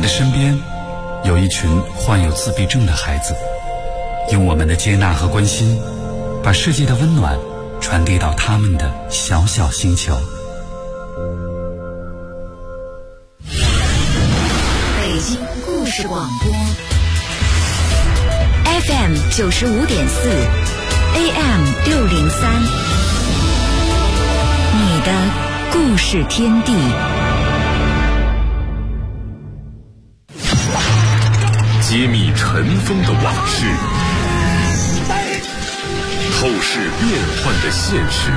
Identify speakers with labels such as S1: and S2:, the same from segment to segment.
S1: 们的身边有一群患有自闭症的孩子，用我们的接纳和关心，把世界的温暖传递到他们的小小星球。
S2: 北京故事广播 FM 95.4 AM 603，你的故事天地。
S3: 揭秘尘封的往事，透视变幻的现实，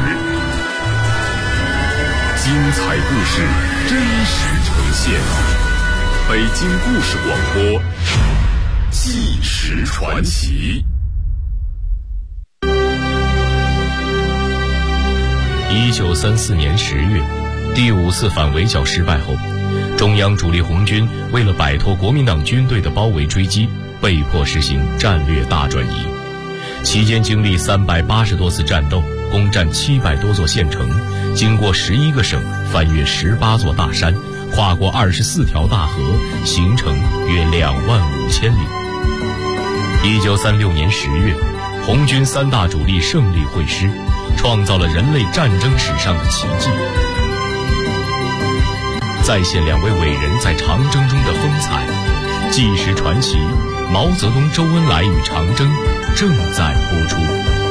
S3: 精彩故事真实呈现。北京故事广播，纪实传奇。
S4: 1934年10月，第5次反围剿失败后，中央主力红军为了摆脱国民党军队的包围追击，被迫实行战略大转移。期间经历380多次战斗，攻占700多座县城，经过11个省，翻越18座大山，跨过24条大河，行程约25000里。1936年10月，红军3大主力胜利会师，创造了人类战争史上的奇迹。再现2位伟人在长征中的风采，纪实传奇毛泽东、周恩来与长征正在播出。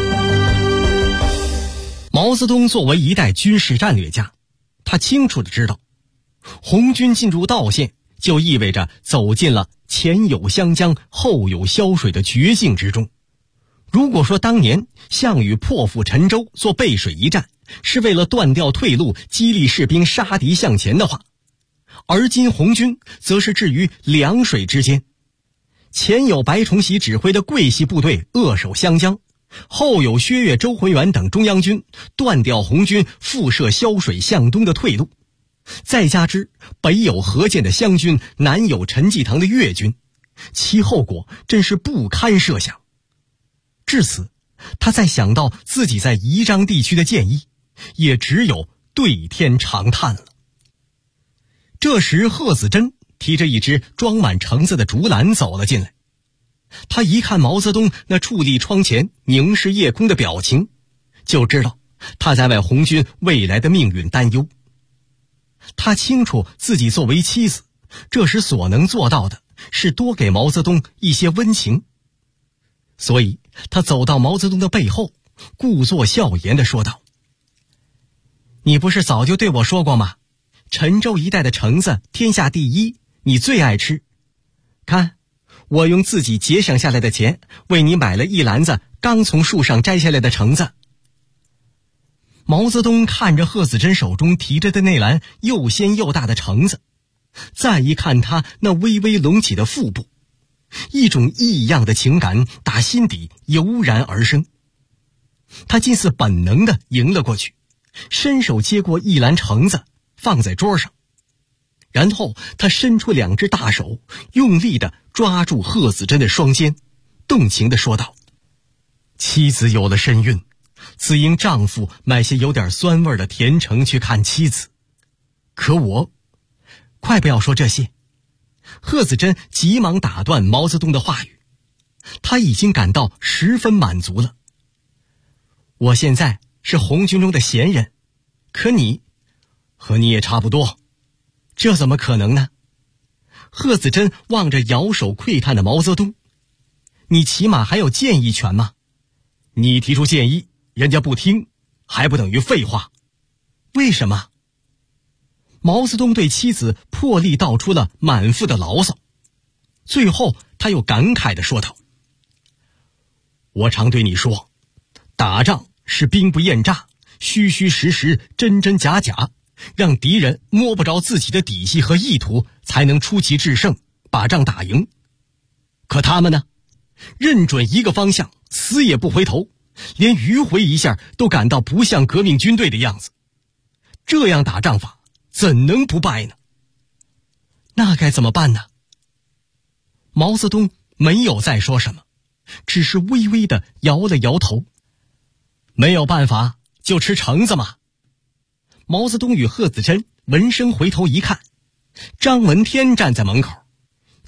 S5: 毛泽东作为一代军事战略家，他清楚地知道，红军进入道县就意味着走进了前有湘江后有萧水的绝境之中。如果说当年项羽破釜沉舟做背水一战是为了断掉退路，激励士兵杀敌向前的话，而今红军则是置于两水之间，前有白崇禧指挥的桂系部队扼守湘江，后有薛岳、周浑元等中央军断掉红军复射萧水向东的退路，再加之北有何键的湘军，南有陈济棠的粤军，其后果真是不堪设想。至此，他再想到自己在宜章地区的建议，也只有对天长叹了。这时贺子珍提着一只装满橙子的竹篮走了进来，他一看毛泽东那矗立窗前凝视夜空的表情，就知道他在为红军未来的命运担忧。他清楚自己作为妻子，这时所能做到的是多给毛泽东一些温情，所以他走到毛泽东的背后，故作笑颜地说道：“你不是早就对我说过吗？陈州一带的橙子天下第一，你最爱吃。看，我用自己节省下来的钱为你买了一篮子刚从树上摘下来的橙子。”毛泽东看着贺子珍手中提着的那篮又鲜又大的橙子，再一看他那微微隆起的腹部，一种异样的情感打心底油然而生。他近似本能地迎了过去，伸手接过一篮橙子放在桌上，然后他伸出2只大手，用力地抓住贺子珍的双肩，动情地说道：“妻子有了身孕，自应丈夫买些有点酸味的甜橙去看妻子。可我……快不要说这些！”贺子珍急忙打断毛泽东的话语，他已经感到十分满足了。我现在是红军中的闲人，可你和你也差不多，这怎么可能呢？贺子珍望着摇手喟叹的毛泽东，你起码还有建议权吗？你提出建议，人家不听，还不等于废话？为什么？毛泽东对妻子破例道出了满腹的牢骚，最后他又感慨地说道：“我常对你说，打仗是兵不厌诈，虚虚实实，真真假假，让敌人摸不着自己的底细和意图，才能出奇制胜，把仗打赢。可他们呢，认准一个方向，死也不回头，连迂回一下都感到不像革命军队的样子。这样打仗法怎能不败呢？那该怎么办呢？”毛泽东没有再说什么，只是微微地摇了摇头。没有办法，就吃橙子嘛。毛泽东与贺子珍闻声回头一看，张闻天站在门口，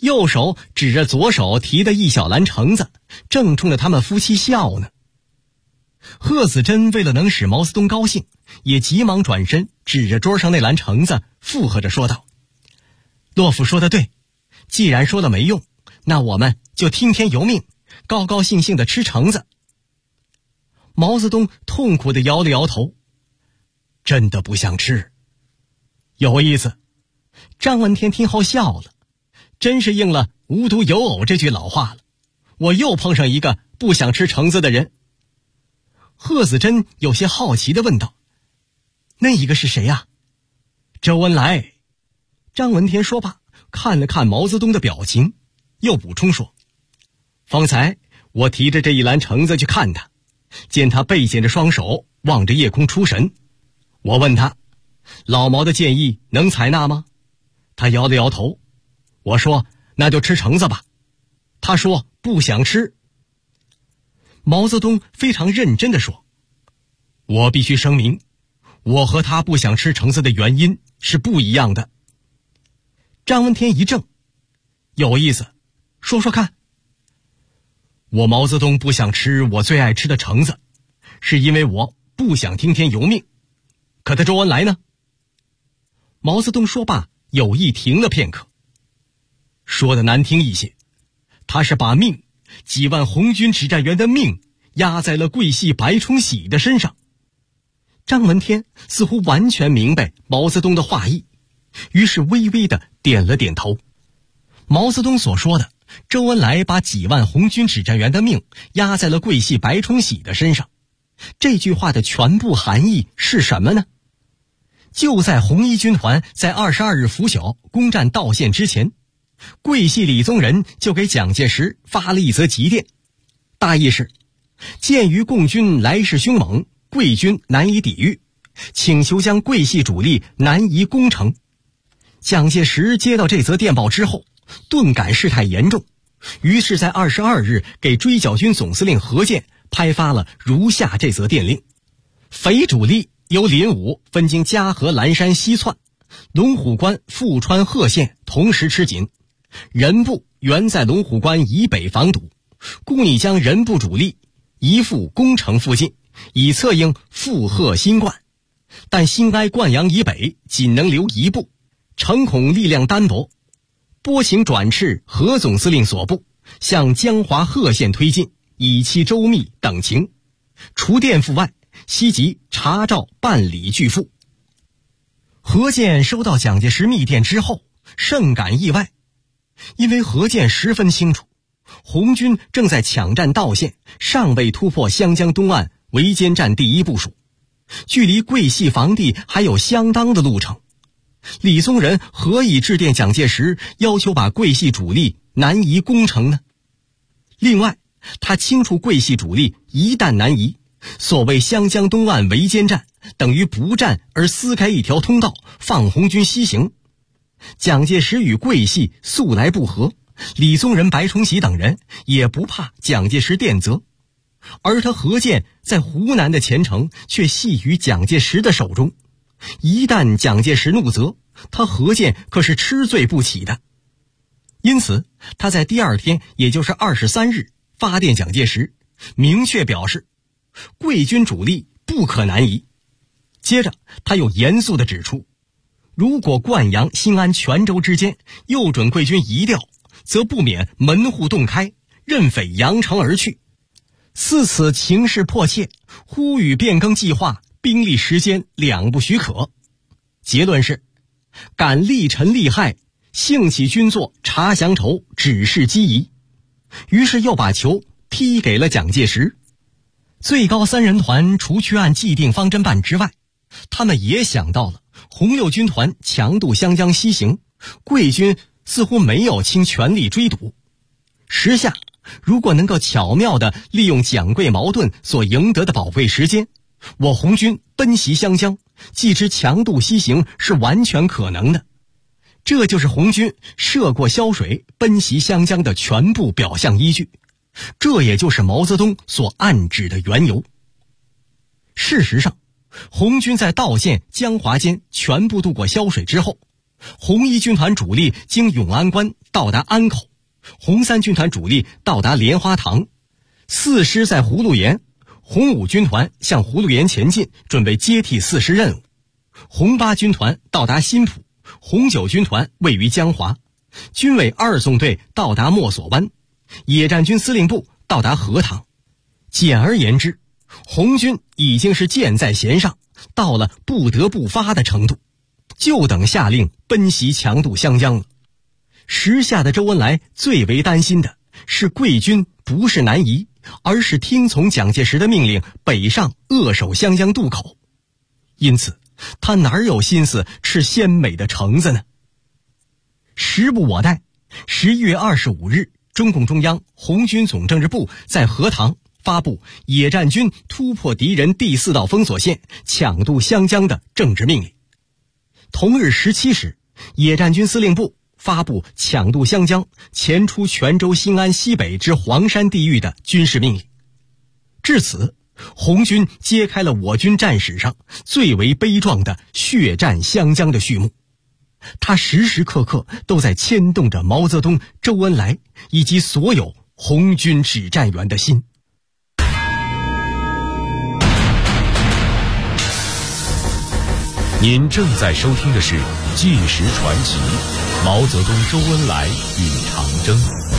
S5: 右手指着左手提的一小篮橙子，正冲着他们夫妻笑呢。贺子珍为了能使毛泽东高兴，也急忙转身指着桌上那篮橙子，附和着说道：洛夫说得对，既然说了没用，那我们就听天由命，高高兴兴地吃橙子。毛泽东痛苦地摇了摇头，真的不想吃。有意思。张闻天听后笑了，真是应了无独有偶这句老话了，我又碰上一个不想吃橙子的人。贺子珍有些好奇地问道：那一个是谁呀？周恩来。张闻天说罢，看了看毛泽东的表情，又补充说：方才我提着这一篮橙子去看他，见他背肩着双手，望着夜空出神。我问他，老毛的建议能采纳吗？他摇了摇头。我说，那就吃橙子吧。他说不想吃。毛泽东非常认真地说：我必须声明，我和他不想吃橙子的原因是不一样的。张闻天一怔，有意思，说说看。我毛泽东不想吃我最爱吃的橙子，是因为我不想听天由命。可他周恩来呢？毛泽东说罢，有意停了片刻。说的难听一些，他是把命，几万红军指战员的命压在了桂系白崇禧的身上。张闻天似乎完全明白毛泽东的话意，于是微微的点了点头。毛泽东所说的周恩来把几万红军指战员的命压在了桂系白崇禧的身上，这句话的全部含义是什么呢？就在红一军团在22日拂晓攻占道县之前，桂系李宗仁就给蒋介石发了一则急电，大意是：鉴于共军来势凶猛，桂军难以抵御，请求将桂系主力南移攻城。蒋介石接到这则电报之后，顿感事态严重，于是在22日给追剿军总司令何键拍发了如下这则电令：匪主力由林武分经嘉禾、蓝山西窜，龙虎关、富川、贺县同时吃紧，人部原在龙虎关以北防堵，故拟将人部主力移赴宫城附近，以策应富贺新灌。但新安、灌阳以北仅能留一部，诚恐力量单薄，拨请转斥何总司令所部，向江华、贺县推进，以期周密等情。除电附外，悉即查照办理拒付。何键收到蒋介石密电之后，甚感意外，因为何键十分清楚，红军正在抢占道县，尚未突破湘江东岸围歼战第一部署，距离桂系防地还有相当的路程。李宗仁何以致电蒋介石，要求把桂系主力南移攻城呢？另外，他清楚桂系主力一旦南移，所谓湘江东岸围歼战等于不战而撕开一条通道，放红军西行。蒋介石与桂系素来不和，李宗仁、白崇禧等人也不怕蒋介石电责，而他何键在湖南的前程却系于蒋介石的手中，一旦蒋介石怒责，他何键可是吃罪不起的。因此他在第二天，也就是23日发电蒋介石，明确表示桂军主力不可南移。接着他又严肃地指出，如果灌阳、新安、泉州之间又准桂军移调，则不免门户洞开，任匪扬城而去。似此情势迫切，呼吁变更计划，兵力时间两不许可。结论是，敢力陈利害，兴起军作查降筹，指示机宜。于是又把球踢给了蒋介石。最高三人团除去按既定方针办之外，他们也想到了红六军团强渡湘江西行，桂军似乎没有倾全力追堵。时下如果能够巧妙地利用蒋桂矛盾所赢得的宝贵时间，我红军奔袭湘江，继之强渡西行是完全可能的。这就是红军涉过潇水奔袭湘江的全部表象依据，这也就是毛泽东所暗指的缘由。事实上，红军在道县、江华间全部渡过潇水之后， 红一军团主力经永安关到达安口，红三军团主力到达莲花塘，四师在葫芦岩，红五军团向葫芦岩前进，准备接替四师任务。红八军团到达新浦，红九军团位于江华，军委2纵队到达墨索湾，野战军司令部到达荷塘。简而言之，红军已经是箭在弦上，到了不得不发的程度，就等下令奔袭强渡湘江了。时下的周恩来最为担心的是贵军不是南移，而是听从蒋介石的命令北上扼守湘江渡口，因此他哪有心思吃鲜美的橙子呢？时不我待，11月25日，中共中央红军总政治部在荷塘发布野战军突破敌人第4道封锁线，抢渡湘江的政治命令。同日17时，野战军司令部发布抢渡湘江、前出泉州新安西北至黄山地域的军事命令。至此，红军揭开了我军战史上最为悲壮的血战湘江的序幕。它时时刻刻都在牵动着毛泽东、周恩来以及所有红军指战员的心。
S4: 您正在收听的是《纪实传奇》，毛泽东、周恩来与长征。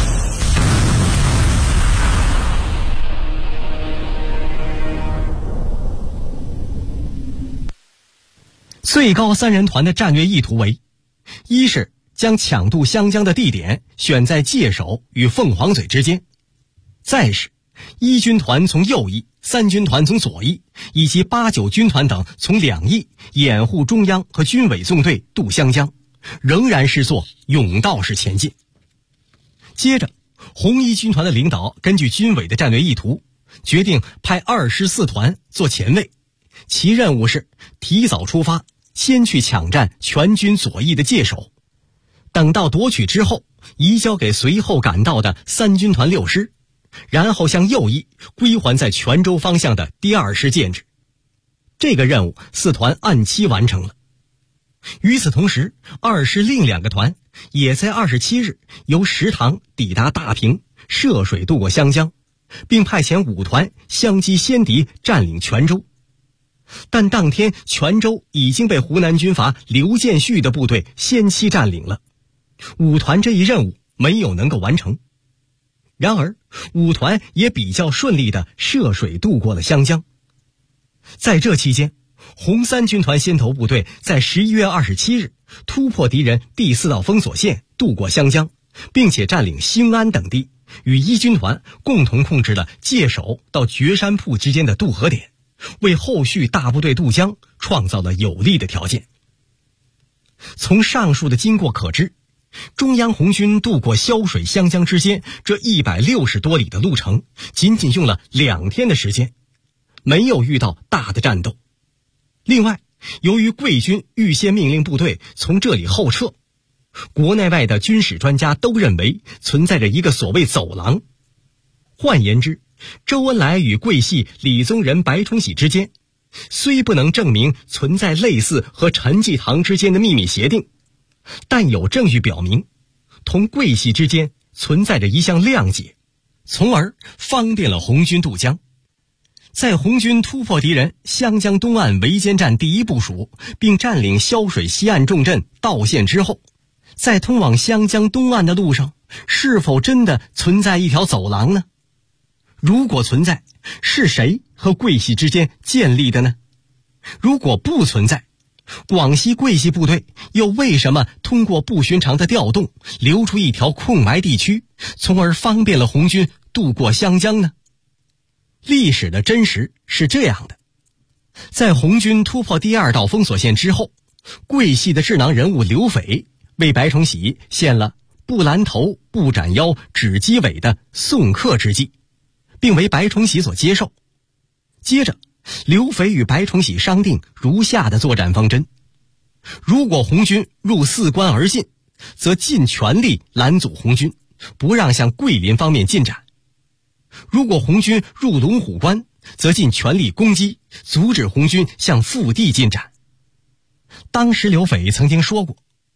S5: 最高3人团的战略意图为：一是将抢渡湘江的地点选在界首与凤凰嘴之间；再是1军团从右翼，3军团从左翼，以及8、9军团等从两翼掩护中央和军委纵队渡湘江，仍然是做甬道式前进。接着，红一军团的领导根据军委的战略意图，决定派24团做前卫，其任务是提早出发，先去抢占全军左翼的界首，等到夺取之后，移交给随后赶到的3军团6师，然后向右翼归还在泉州方向的第2师建制。这个任务4团按期完成了。与此同时，2师另2个团也在27日由石塘抵达大平，涉水渡过湘江，并派遣5团相击先敌，占领泉州。但当天泉州已经被湖南军阀刘建绪的部队先期占领了，5团这一任务没有能够完成。然而5团也比较顺利地涉水渡过了湘江。在这期间，红3军团先头部队在11月27日突破敌人第4道封锁线，渡过湘江，并且占领兴安等地，与1军团共同控制了界首到绝山铺之间的渡河点，为后续大部队渡江创造了有利的条件。从上述的经过可知，中央红军渡过潇水湘江之间这160多里的路程，仅仅用了2天的时间，没有遇到大的战斗。另外，由于贵军预先命令部队从这里后撤，国内外的军事专家都认为存在着一个所谓走廊。换言之，周恩来与桂系李宗仁、白崇禧之间虽不能证明存在类似和陈济棠之间的秘密协定，但有证据表明同桂系之间存在着一项谅解，从而方便了红军渡江。在红军突破敌人湘江东岸围歼战第1部署，并占领潇水西岸重镇道县之后，在通往湘江东岸的路上，是否真的存在一条走廊呢？如果存在，是谁和桂系之间建立的呢？如果不存在，广西桂系部队又为什么通过不寻常的调动，留出一条空白地区，从而方便了红军渡过湘江呢？历史的真实是这样的：在红军突破第2道封锁线之后，桂系的智囊人物刘斐为白崇禧献了不拦头、不斩腰、只击尾的送客之计，并为白崇禧所接受。接着，刘斐与白崇禧商定如下的作战方针：如果红军入4关而进，则尽全力拦阻红军，不让向桂林方面进展；如果红军入龙虎关，则尽全力攻击，阻止红军向腹地进展。当时刘斐曾经说过，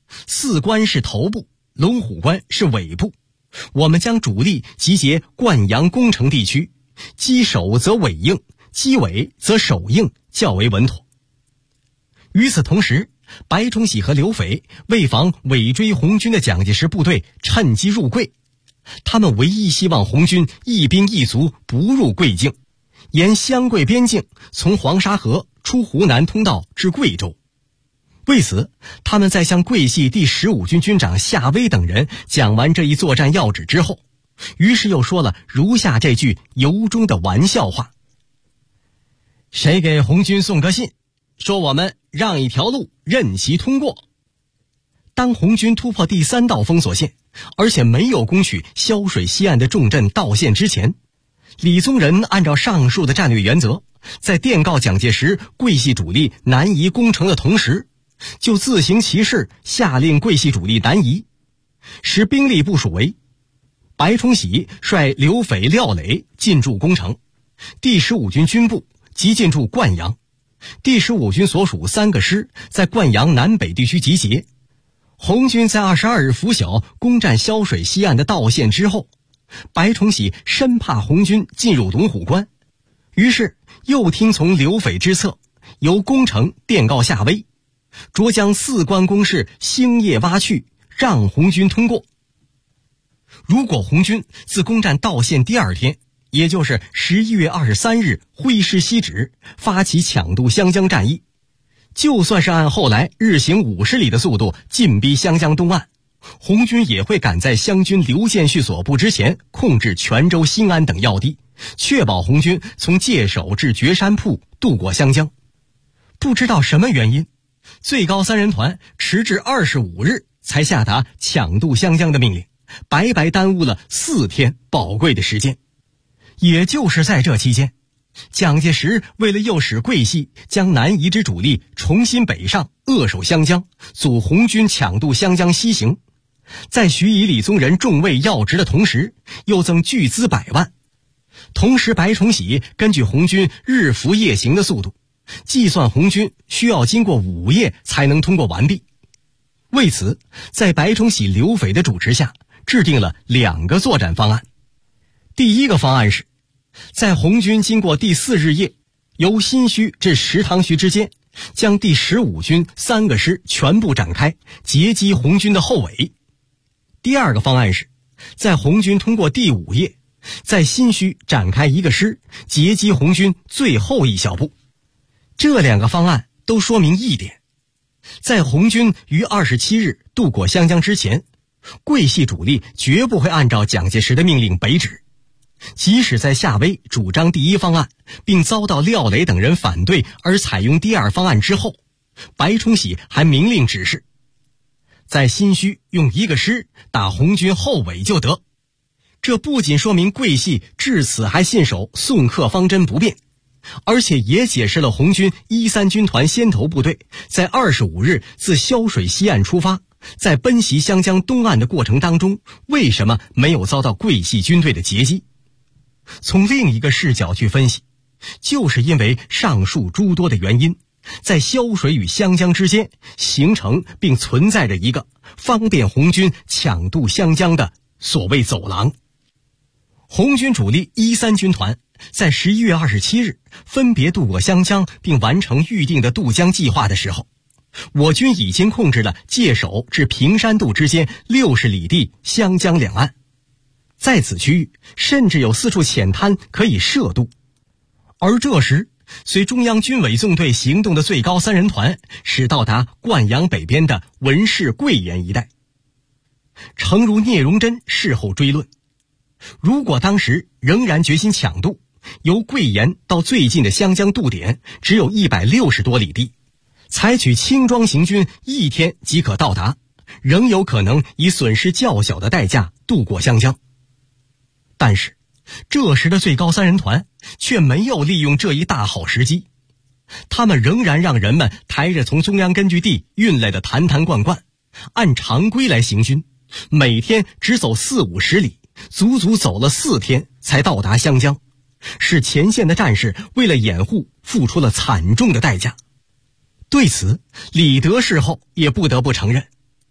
S5: 四关是头部，龙虎关是尾部。我们将主力集结灌阳攻城地区，击首则尾应，击尾则首应，较为稳妥。与此同时，白崇禧和刘斐为防尾追红军的蒋介石部队趁机入桂，他们唯一希望红军一兵一卒不入桂境，沿湘桂边境从黄沙河出湖南通道至贵州。为此，他们在向桂系第15军军长夏威等人讲完这一作战要旨之后，于是又说了如下这句由衷的玩笑话：谁给红军送个信，说我们让一条路任其通过。当红军突破第3道封锁线，而且没有攻取萧水西岸的重镇道县之前，李宗仁按照上述的战略原则，在电告蒋介石桂系主力南移攻城的同时，就自行其事，下令桂系主力南移，使兵力部署为：白崇禧率刘斐、廖磊进驻攻城，第15军军部即进驻灌阳，第15军所属3个师在灌阳南北地区集结。红军在22日拂晓攻占萧水西岸的道县之后，白崇禧深怕红军进入龙虎关，于是又听从刘斐之策，由攻城电告夏威，着将4关攻势星夜挖去，让红军通过。如果红军自攻占道县第2天，也就是11月23日挥师西指，发起抢渡湘江战役，就算是按后来日行50里的速度进逼湘江东岸，红军也会赶在湘军刘建绪所部之前控制泉州、新安等要地，确保红军从界首至绝山铺渡过湘江。不知道什么原因，最高3人团迟至25日才下达抢渡湘江的命令，白白耽误了4天宝贵的时间。也就是在这期间，蒋介石为了诱使桂系将南移之主力重新北上，扼守湘江，阻红军抢渡湘江西行，在许以李宗仁重位要职的同时，又增巨资100万。同时，白崇禧根据红军日伏夜行的速度，计算红军需要经过5夜才能通过完毕。为此，在白崇禧、刘斐的主持下，制定了2个作战方案。第一个方案是，在红军经过第4日夜，由新圩至石塘圩之间，将第15军3个师全部展开，截击红军的后尾。第二个方案是，在红军通过第5夜，在新圩展开1个师，截击红军最后一小步。这2个方案都说明一点：在红军于27日渡过湘江之前，桂系主力绝不会按照蒋介石的命令北指。即使在夏威主张第1方案，并遭到廖磊等人反对而采用第2方案之后，白崇禧还明令指示，在新圩用1个师打红军后尾就得。这不仅说明桂系至此还信守宋克方针不变，而且也解释了红军13军团先头部队在25日自萧水西岸出发，在奔袭湘江东岸的过程当中，为什么没有遭到桂系军队的截击。从另一个视角去分析，就是因为上述诸多的原因，在萧水与湘江之间形成并存在着一个方便红军抢渡湘江的所谓走廊。红军主力13军团在11月27日分别渡过湘江并完成预定的渡江计划的时候，我军已经控制了界首至平山渡之间60里地湘江两岸，在此区域甚至有4处浅滩可以涉渡。而这时，随中央军委纵队行动的最高3人团驶到达灌阳北边的文市桂岩一带。诚如聂荣臻事后追论，如果当时仍然决心抢渡，由桂岩到最近的湘江渡点只有160多里地，采取轻装行军1天即可到达，仍有可能以损失较小的代价渡过湘江。但是这时的最高3人团却没有利用这一大好时机，他们仍然让人们抬着从中央根据地运来的坛坛罐罐，按常规来行军，每天只走40-50里，足足走了4天才到达湘江，使前线的战士为了掩护付出了惨重的代价。对此，李德事后也不得不承认，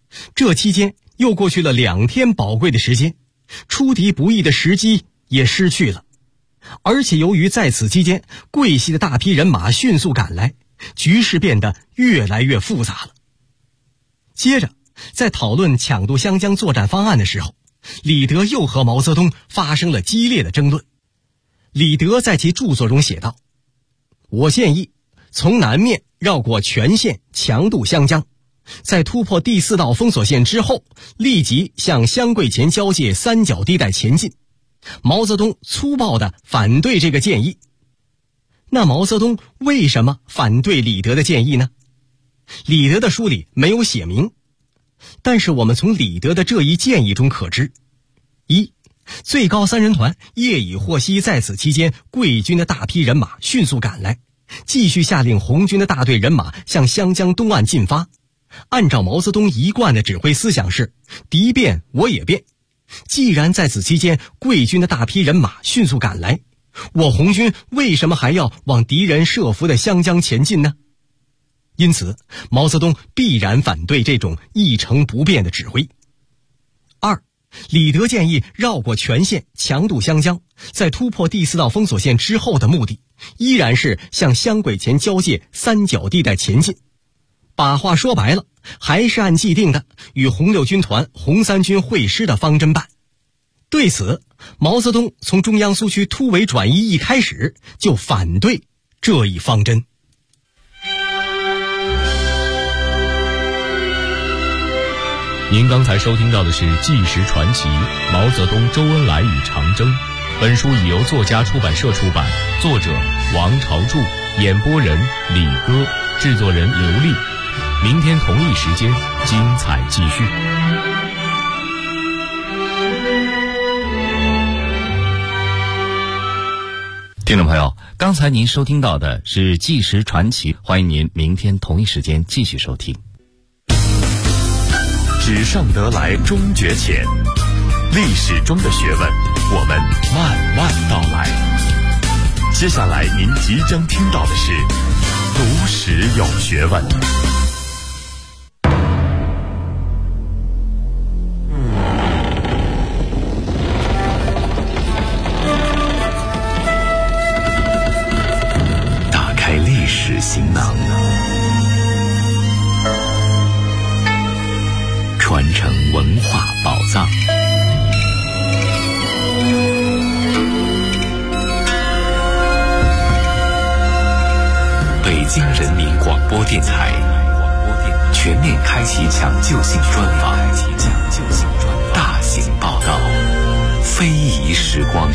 S5: 这期间又过去了2天宝贵的时间，出敌不意的时机也失去了。而且由于在此期间桂系的大批人马迅速赶来，局势变得越来越复杂了。接着在讨论抢渡湘江作战方案的时候，李德又和毛泽东发生了激烈的争论。李德在其著作中写道：我建议从南面绕过全线强渡湘江，在突破第4道封锁线之后，立即向湘桂黔交界三角地带前进。毛泽东粗暴地反对这个建议。那毛泽东为什么反对李德的建议呢？李德的书里没有写明，但是我们从李德的这一建议中可知：一，最高3人团业已获悉在此期间桂军的大批人马迅速赶来，继续下令红军的大队人马向湘江东岸进发。按照毛泽东一贯的指挥思想是敌变我也变，既然在此期间桂军的大批人马迅速赶来，我红军为什么还要往敌人设伏的湘江前进呢？因此毛泽东必然反对这种一成不变的指挥。二，李德建议绕过全线强渡湘江，在突破第4道封锁线之后的目的依然是向湘桂黔交界三角地带前进。把话说白了，还是按既定的与红6军团、红3军会师的方针办。对此，毛泽东从中央苏区突围转移一开始就反对这一方针。
S4: 您刚才收听到的是《纪实传奇：毛泽东、周恩来与长征》。本书已由作家出版社出版，作者王朝柱，演播人李戈，制作人刘丽。明天同一时间，精彩继续。
S6: 听众朋友，刚才您收听到的是《纪实传奇》，欢迎您明天同一时间继续收听。
S3: 纸上得来终觉浅，历史中的学问，我们慢慢道来。接下来您即将听到的是读史有学问。打开历史行囊，传承文化宝藏。北京人民广播电台全面开启抢救性专访，大型报道，非遗时光。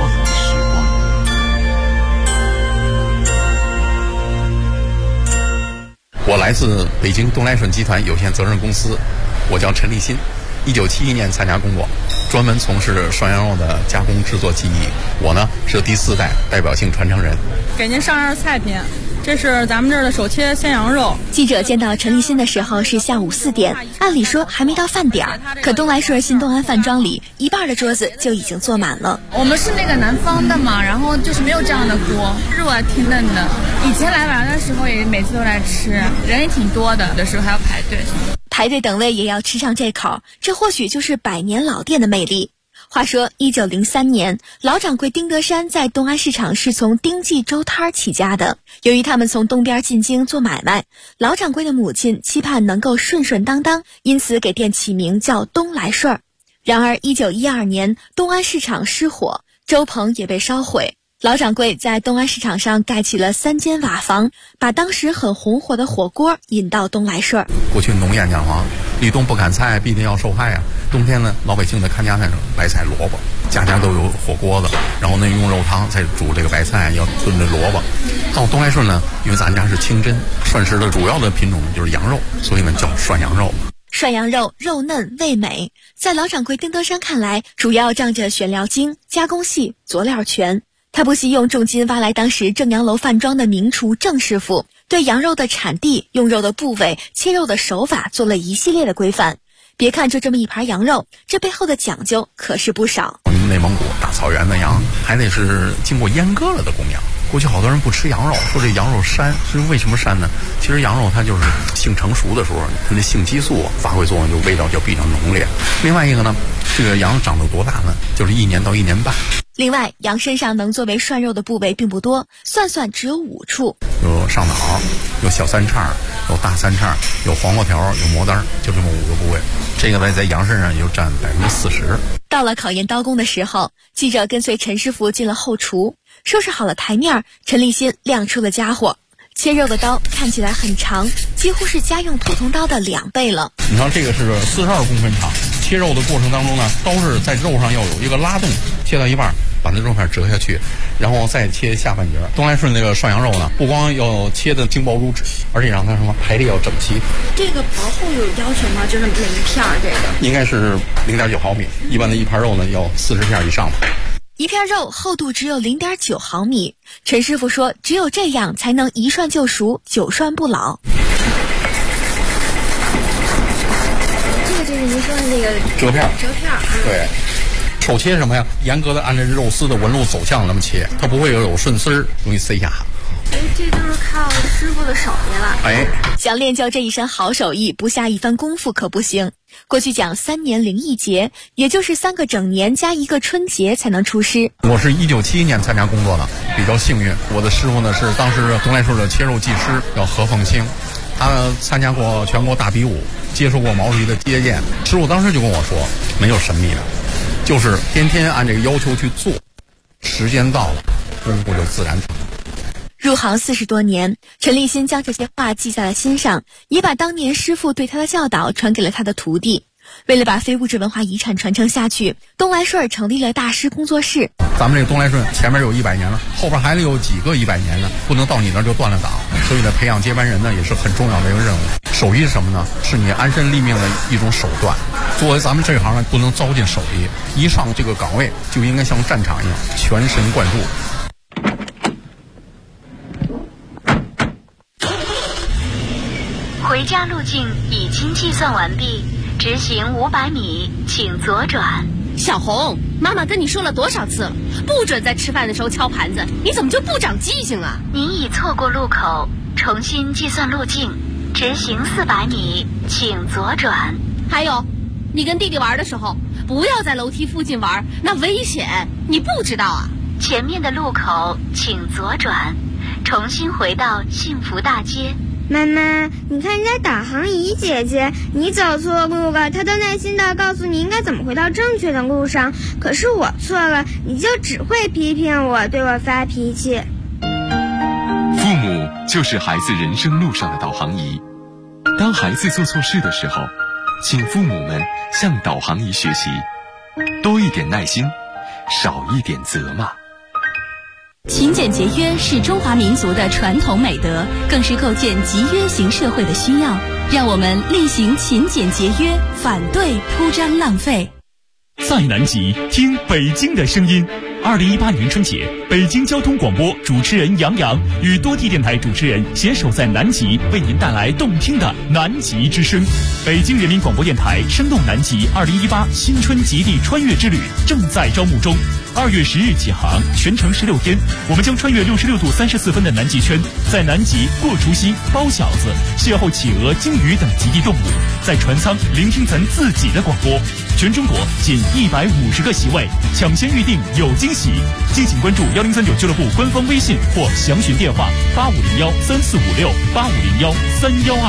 S7: 我来自北京东来顺集团有限责任公司，我叫陈立新，1971年参加工作，专门从事涮羊肉的加工制作技艺。我呢是第4代代表性传承人。
S8: 给您上样菜品，这是咱们这儿的手切鲜羊肉。
S9: 记者见到陈立新的时候是下午4点，按理说还没到饭点儿，可东来顺新东安饭庄里一半的桌子就已经坐满了。
S8: 我们是那个南方的嘛，然后就是没有这样的锅，肉啊挺嫩的。以前来玩的时候也每次都来吃，人也挺多的，有的时候还要排队。
S9: 排队等位也要吃上这口，这或许就是100年老店的魅力。话说1903年，老掌柜丁德山在东安市场是从丁记粥摊起家的。由于他们从东边进京做买卖，老掌柜的母亲期盼能够顺顺当当，因此给店起名叫东来顺。然而1912年，东安市场失火，粥棚也被烧毁。老掌柜在东安市场上盖起了3间瓦房，把当时很红火的火锅引到东来顺。
S7: 过去农谚讲话，立冬不砍菜，必定要受害啊。冬天呢，老百姓的看家菜白菜萝卜，家家都有火锅子，然后呢用肉汤再煮这个白菜，要炖这萝卜。到东来顺呢，因为咱家是清真，涮食的主要的品种就是羊肉，所以呢叫涮羊肉。
S9: 涮羊肉肉嫩味美，在老掌柜丁德山看来，主要仗着选料精、加工细、佐料全。他不惜用重金挖来当时正阳楼饭庄的名厨郑师傅，对羊肉的产地、用肉的部位、切肉的手法做了一系列的规范。别看就这么一盘羊肉，这背后的讲究可是不少。
S7: 内蒙古大草原的羊还得是经过阉割了的公羊， 过去好多人不吃羊肉，说这羊肉膻，是为什么膻呢？其实羊肉它就是性成熟的时候，它那性激素发挥作用，就味道就比较浓烈。另外一个呢，这个羊长到多大呢？就是1年到1年半。
S9: 另外，羊身上能作为涮肉的部位并不多，算算只有5处。
S7: 有上脑，有小三叉，有大三叉，有黄瓜条，有魔丹，就这么5个部位。这个在羊身上也就占40%。
S9: 到了考验刀工的时候，记者跟随陈师傅进了后厨，收拾好了台面，陈立新亮出了家伙。切肉的刀看起来很长，几乎是家用普通刀的2倍了。
S7: 你看这个是42公分长，切肉的过程当中呢，刀是在肉上要有一个拉动，切到一半把那肉片折下去，然后再切下半截。东来顺那个涮羊肉呢，不光要切的精薄如纸，而且让它什么排列要整齐。
S10: 这个薄厚有要求吗？就是每一片这个
S7: 应该是0.9毫米，一般的一盘肉呢要40片以上吧。
S9: 一片肉厚度只有0.9毫米，陈师傅说只有这样才能一涮就熟，久涮不老。
S10: 这个就是您说的那个
S7: 折片。
S10: 对，
S7: 手切什么呀？严格的按照肉丝的纹路走向那么切，它不会有顺丝儿，容易塞下。
S10: 这都是靠师傅的手艺了。
S7: 哎，
S9: 想练就这一身好手艺，不下一番功夫可不行。过去讲3年零1节，也就是3个整年加1个春节才能出师。
S7: 我是1971年参加工作的，比较幸运。我的师傅呢是当时东来顺的切肉技师，叫何凤清，他参加过全国大比武，接受过毛主席的接见。师傅当时就跟我说，没有神秘的，就是天天按这个要求去做，时间到了，功夫就自然成。
S9: 入行40多年，陈立新将这些话记在了心上，也把当年师傅对他的教导传给了他的徒弟。为了把非物质文化遗产传承下去，东来顺成立了大师工作室。
S7: 咱们这个东来顺前面有100年了，后边还有几个100年呢，不能到你那儿就断了档。所以呢，培养接班人呢也是很重要的一个任务。手艺是什么呢？是你安身立命的一种手段。作为咱们这一行呢，不能糟践手艺，一上这个岗位就应该像战场一样全神贯注。
S2: 回家路径已经计算完毕，直行500米，请左转。
S11: 小红，妈妈跟你说了多少次了，不准在吃饭的时候敲盘子，你怎么就不长记性啊？
S2: 您已错过路口，重新计算路径，直行400米，请左转。
S11: 还有，你跟弟弟玩的时候，不要在楼梯附近玩，那危险，你不知道啊？
S2: 前面的路口请左转，重新回到幸福大街。
S12: 妈妈，你看人家导航仪姐姐，你走错路了，她都耐心地告诉你应该怎么回到正确的路上。可是我错了，你就只会批评我，对我发脾气。
S13: 父母就是孩子人生路上的导航仪。当孩子做错事的时候，请父母们向导航仪学习，多一点耐心，少一点责骂。
S14: 勤俭节约是中华民族的传统美德，更是构建集约型社会的需要。让我们厉行勤俭节约，反对铺张浪费。
S15: 在南极听北京的声音。2018年春节，北京交通广播主持人杨洋与多地电台主持人携手在南极，为您带来动听的南极之声。北京人民广播电台声动南极2018新春极地穿越之旅正在招募中，2月10日起航，全程16天，我们将穿越66度34分的南极圈，在南极过除夕、包饺子、邂逅企鹅、鲸鱼等极地动物，在船舱聆听咱自己的广播。全中国仅150个席位，抢先预定有惊喜。敬请关注1039俱乐部官方微信或详询电话8501345685013122。